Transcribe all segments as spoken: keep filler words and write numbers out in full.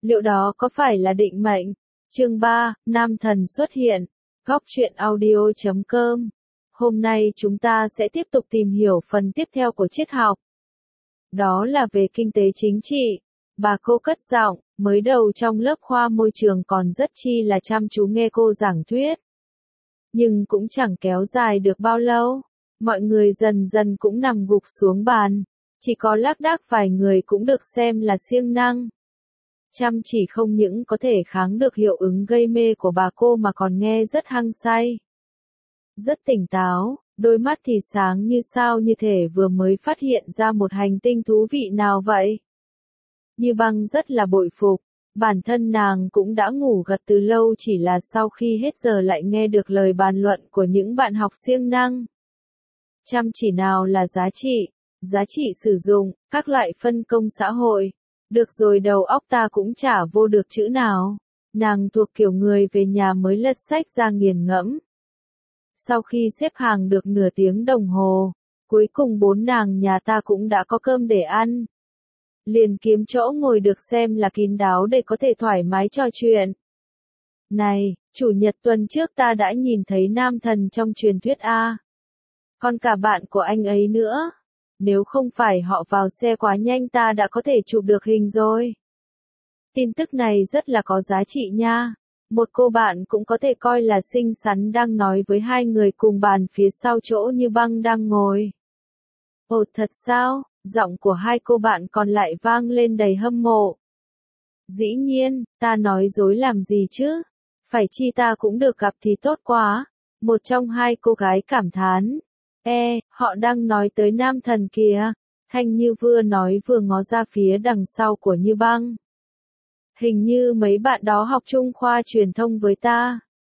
Liệu đó có phải là định mệnh? Chương ba, Nam thần xuất hiện. Góc truyện audio chấm com. Hôm nay chúng ta sẽ tiếp tục tìm hiểu phần tiếp theo của triết học. Đó là về kinh tế chính trị. Bà cô cất giọng, mới đầu trong lớp khoa môi trường còn rất chi là chăm chú nghe cô giảng thuyết. Nhưng cũng chẳng kéo dài được bao lâu. Mọi người dần dần cũng nằm gục xuống bàn. Chỉ có lác đác vài người cũng được xem là siêng năng. Chăm chỉ không những có thể kháng được hiệu ứng gây mê của bà cô mà còn nghe rất hăng say. Rất tỉnh táo, đôi mắt thì sáng như sao, như thể vừa mới phát hiện ra một hành tinh thú vị nào vậy. Như Băng rất là bội phục, bản thân nàng cũng đã ngủ gật từ lâu, chỉ là sau khi hết giờ lại nghe được lời bàn luận của những bạn học siêng năng. Chăm chỉ nào là giá trị, giá trị sử dụng, các loại phân công xã hội. Được rồi, đầu óc ta cũng chả vô được chữ nào. Nàng thuộc kiểu người về nhà mới lật sách ra nghiền ngẫm. Sau khi xếp hàng được nửa tiếng đồng hồ, cuối cùng bốn nàng nhà ta cũng đã có cơm để ăn. Liền kiếm chỗ ngồi được xem là kín đáo để có thể thoải mái trò chuyện. Này, chủ nhật tuần trước ta đã nhìn thấy nam thần trong truyền thuyết A. Còn cả bạn của anh ấy nữa. Nếu không phải họ vào xe quá nhanh ta đã có thể chụp được hình rồi. Tin tức này rất là có giá trị nha. Một cô bạn cũng có thể coi là xinh xắn đang nói với hai người cùng bàn phía sau chỗ Như Băng đang ngồi. Ồ, thật sao? Giọng của hai cô bạn còn lại vang lên đầy hâm mộ. Dĩ nhiên, ta nói dối làm gì chứ? Phải chi ta cũng được gặp thì tốt quá. Một trong hai cô gái cảm thán. E, họ đang nói tới nam thần kìa. Thanh Như vừa nói vừa ngó ra phía đằng sau của Như Băng. Hình như mấy bạn đó học chung khoa truyền thông với ta.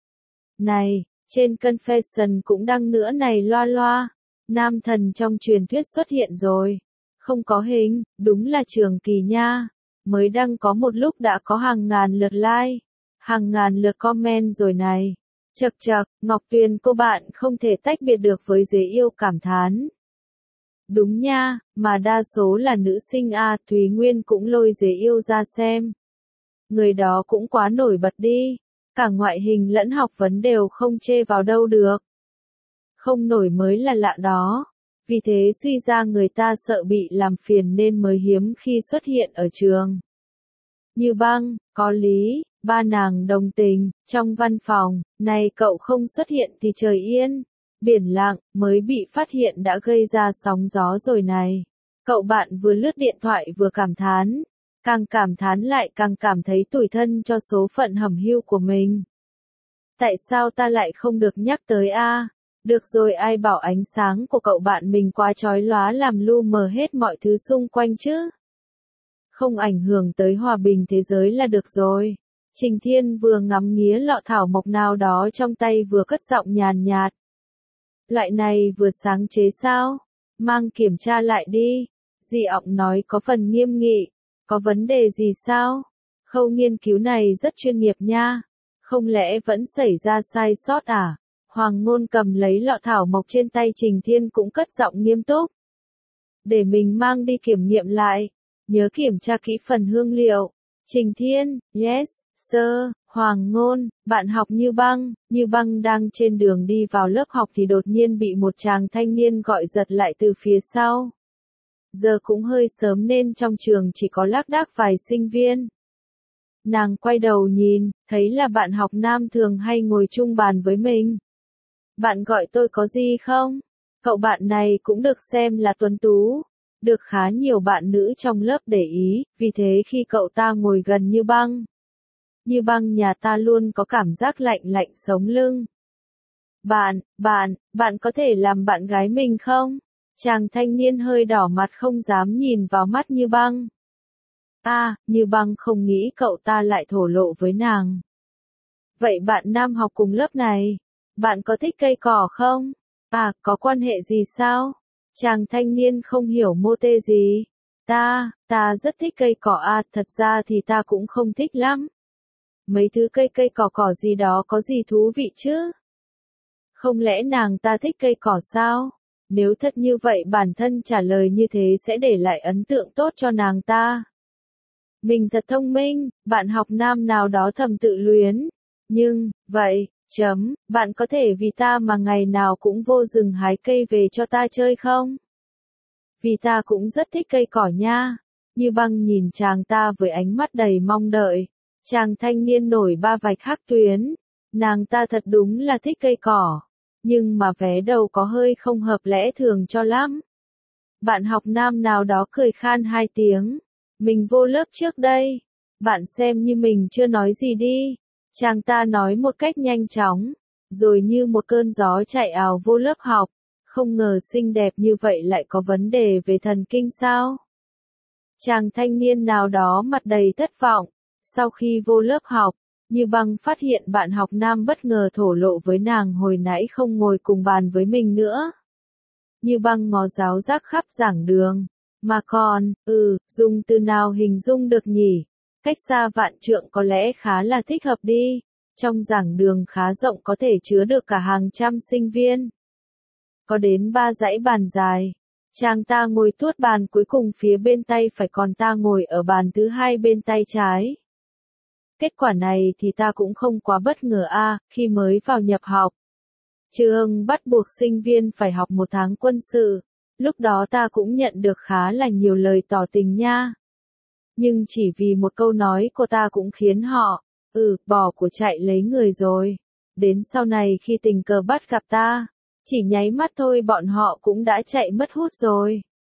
Này, trên Confession cũng đăng nữa này loa loa. Nam thần trong truyền thuyết xuất hiện rồi. Không có hình, đúng là trường kỳ nha. Mới đăng có một lúc đã có hàng ngàn lượt like, hàng ngàn lượt comment rồi này. Chậc chậc, Ngọc Tuyền cô bạn không thể tách biệt được với dế yêu cảm thán. Đúng nha, mà đa số là nữ sinh a. Thúy Nguyên cũng lôi dế yêu ra xem. Người đó cũng quá nổi bật đi. Cả ngoại hình lẫn học vấn đều không chê vào đâu được. Không nổi mới là lạ đó. Vì thế suy ra người ta sợ bị làm phiền nên mới hiếm khi xuất hiện ở trường. Như Băng, có lý, ba nàng đồng tình, trong văn phòng, này cậu không xuất hiện thì trời yên. Biển lặng, mới bị phát hiện đã gây ra sóng gió rồi này. Cậu bạn vừa lướt điện thoại vừa cảm thán. Càng cảm thán lại càng cảm thấy tủi thân cho số phận hẩm hiu của mình. Tại sao ta lại không được nhắc tới a? Được rồi, ai bảo ánh sáng của cậu bạn mình quá chói lóa làm lu mờ hết mọi thứ xung quanh chứ? Không ảnh hưởng tới hòa bình thế giới là được rồi. Trình Thiên vừa ngắm nghía lọ thảo mộc nào đó trong tay vừa cất giọng nhàn nhạt. Loại này vừa sáng chế sao? Mang kiểm tra lại đi. Dị ọng nói có phần nghiêm nghị. Có vấn đề gì sao? Khâu nghiên cứu này rất chuyên nghiệp nha. Không lẽ vẫn xảy ra sai sót à? Hoàng Ngôn cầm lấy lọ thảo mộc trên tay Trình Thiên cũng cất giọng nghiêm túc. Để mình mang đi kiểm nghiệm lại. Nhớ kiểm tra kỹ phần hương liệu. Trình Thiên, yes, sir. Hoàng Ngôn, bạn học Như Băng. Như Băng đang trên đường đi vào lớp học thì đột nhiên bị một chàng thanh niên gọi giật lại từ phía sau. Giờ cũng hơi sớm nên trong trường chỉ có lác đác vài sinh viên. Nàng quay đầu nhìn, thấy là bạn học nam thường hay ngồi chung bàn với mình. Bạn gọi tôi có gì không? Cậu bạn này cũng được xem là tuấn tú. Được khá nhiều bạn nữ trong lớp để ý, vì thế khi cậu ta ngồi gần Như Băng. Như Băng nhà ta luôn có cảm giác lạnh lạnh sống lưng. Bạn, bạn, bạn có thể làm bạn gái mình không? Chàng thanh niên hơi đỏ mặt không dám nhìn vào mắt Như Băng. À, Như Băng không nghĩ cậu ta lại thổ lộ với nàng. Vậy bạn nam học cùng lớp này, bạn có thích cây cỏ không? À, có quan hệ gì sao? Chàng thanh niên không hiểu mô tê gì. Ta, ta rất thích cây cỏ à, thật ra thì ta cũng không thích lắm. Mấy thứ cây cây cỏ cỏ gì đó có gì thú vị chứ? Không lẽ nàng ta thích cây cỏ sao? Nếu thật như vậy bản thân trả lời như thế sẽ để lại ấn tượng tốt cho nàng ta. Mình thật thông minh, bạn học nam nào đó thầm tự luyến. Nhưng, vậy, chấm, bạn có thể vì ta mà ngày nào cũng vô rừng hái cây về cho ta chơi không? Vì ta cũng rất thích cây cỏ nha. Như Băng nhìn chàng ta với ánh mắt đầy mong đợi. Chàng thanh niên nổi ba vạch hắc tuyến. Nàng ta thật đúng là thích cây cỏ. Nhưng mà vé đầu có hơi không hợp lẽ thường cho lắm. Bạn học nam nào đó cười khan hai tiếng. Mình vô lớp trước đây. Bạn xem như mình chưa nói gì đi. Chàng ta nói một cách nhanh chóng. Rồi như một cơn gió chạy ào vô lớp học. Không ngờ xinh đẹp như vậy lại có vấn đề về thần kinh sao? Chàng thanh niên nào đó mặt đầy thất vọng. Sau khi vô lớp học, Như Băng phát hiện bạn học nam bất ngờ thổ lộ với nàng hồi nãy không ngồi cùng bàn với mình nữa. Như Băng ngó giáo giác khắp giảng đường. Mà còn, ừ, dùng từ nào hình dung được nhỉ? Cách xa vạn trượng có lẽ khá là thích hợp đi. Trong giảng đường khá rộng có thể chứa được cả hàng trăm sinh viên. Có đến ba dãy bàn dài. Chàng ta ngồi tuốt bàn cuối cùng phía bên tay phải, còn ta ngồi ở bàn thứ hai bên tay trái. Kết quả này thì ta cũng không quá bất ngờ a, à, khi mới vào nhập học. Trường bắt buộc sinh viên phải học một tháng quân sự. Lúc đó ta cũng nhận được khá là nhiều lời tỏ tình nha. Nhưng chỉ vì một câu nói của ta cũng khiến họ, ừ, bỏ của chạy lấy người rồi. Đến sau này khi tình cờ bắt gặp ta, chỉ nháy mắt thôi bọn họ cũng đã chạy mất hút rồi.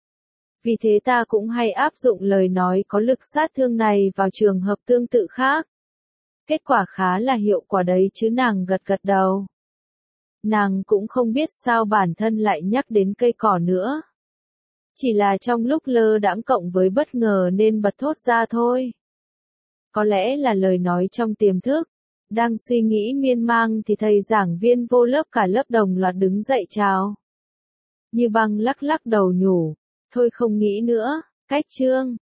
Vì thế ta cũng hay áp dụng lời nói có lực sát thương này vào trường hợp tương tự khác. Kết quả khá là hiệu quả đấy chứ. Nàng gật gật đầu. Nàng cũng không biết sao bản thân lại nhắc đến cây cỏ nữa. Chỉ là trong lúc lơ đãng cộng với bất ngờ nên bật thốt ra thôi. Có lẽ là lời nói trong tiềm thức. Đang suy nghĩ miên man thì thầy giảng viên vô lớp cả lớp đồng loạt đứng dậy chào. Như Băng lắc lắc đầu nhủ. Thôi không nghĩ nữa, cách chương.